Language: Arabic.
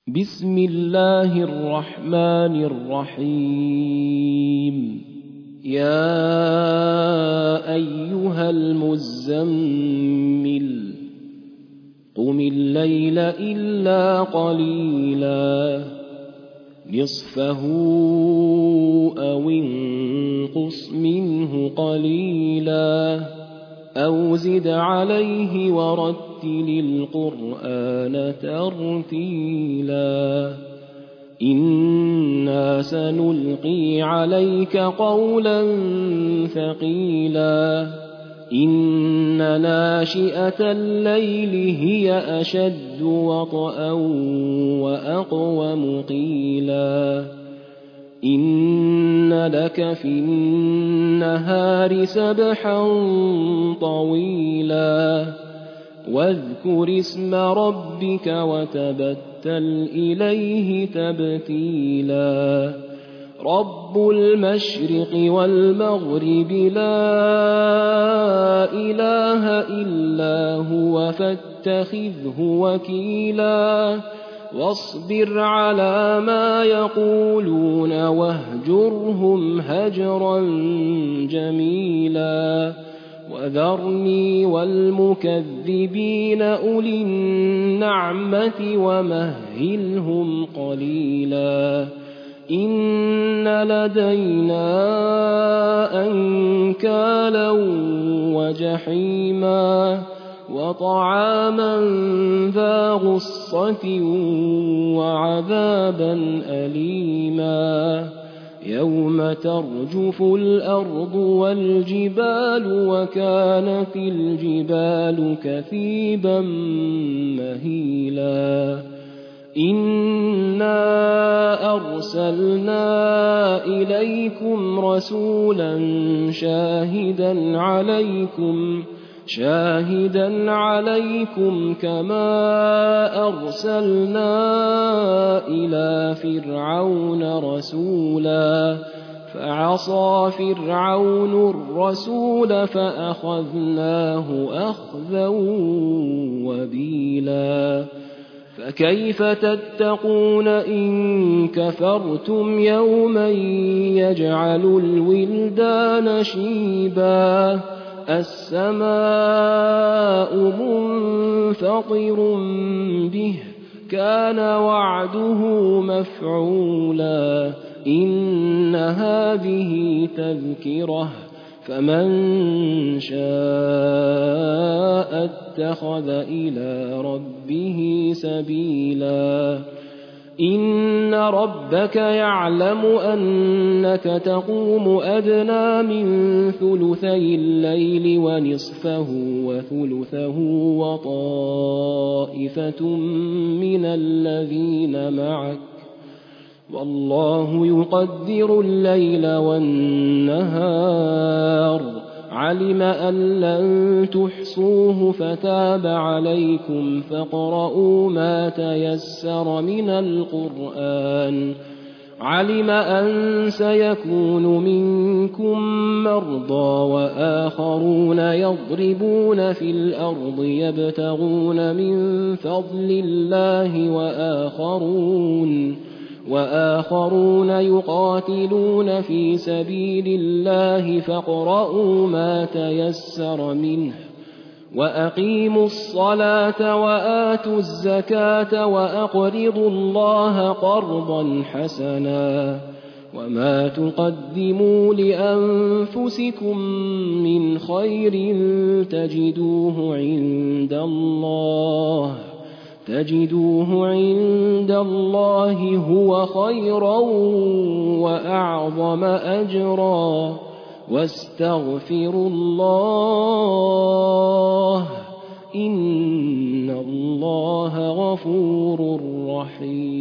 بسم الله الرحمن الرحيم يا أيها المزمل قم الليل إلا قليلا نصفه أو انقص منه قليلا أو زد عليه ورتل القرآن ترتيلا إنا سنلقي عليك قولا ثقيلا إن ناشئة الليل هي أشد وطئا وأقوم قيلا إن لك في النهار سبحا طويلا واذكر اسم ربك وتبتل إليه تبتيلا رب المشرق والمغرب لا إله إلا هو فاتخذه وكيلا واصبر على ما يقولون واهجرهم هجرا جميلا وذرني والمكذبين أولي النعمة ومهلهم قليلا إن لدينا أنكالا وجحيما وطعاما ذا غصة وعذابا أليما يوم ترجف الأرض والجبال وكانت الجبال كثيبا مهيلا إنا أرسلنا إليكم رسولا شاهدا عليكم كما أرسلنا إلى فرعون رسولا فعصى فرعون الرسول فأخذناه أخذا وبيلا فكيف تتقون إن كفرتم يوما يجعل الولدان شيبا السماء منفطر به كان وعده مفعولا إن هذه تذكرة فمن شاء اتخذ إلى ربه سبيلا إن ربك يعلم أنك تقوم أدنى من ثلثي الليل ونصفه وثلثه وطائفة من الذين معك والله يقدر الليل والنهار علم أن لن تحصوه فتاب عليكم فاقرؤوا ما تيسر من القرآن علم أن سيكون منكم مرضى وآخرون يضربون في الأرض يبتغون من فضل الله وآخرون يقاتلون في سبيل الله فاقرؤوا ما تيسر منه وأقيموا الصلاة وآتوا الزكاة وأقرضوا الله قرضا حسنا وما تقدموا لأنفسكم من خير تجدوه عند الله هو خيرا وأعظم أجرا واستغفروا الله إن الله غفور رحيم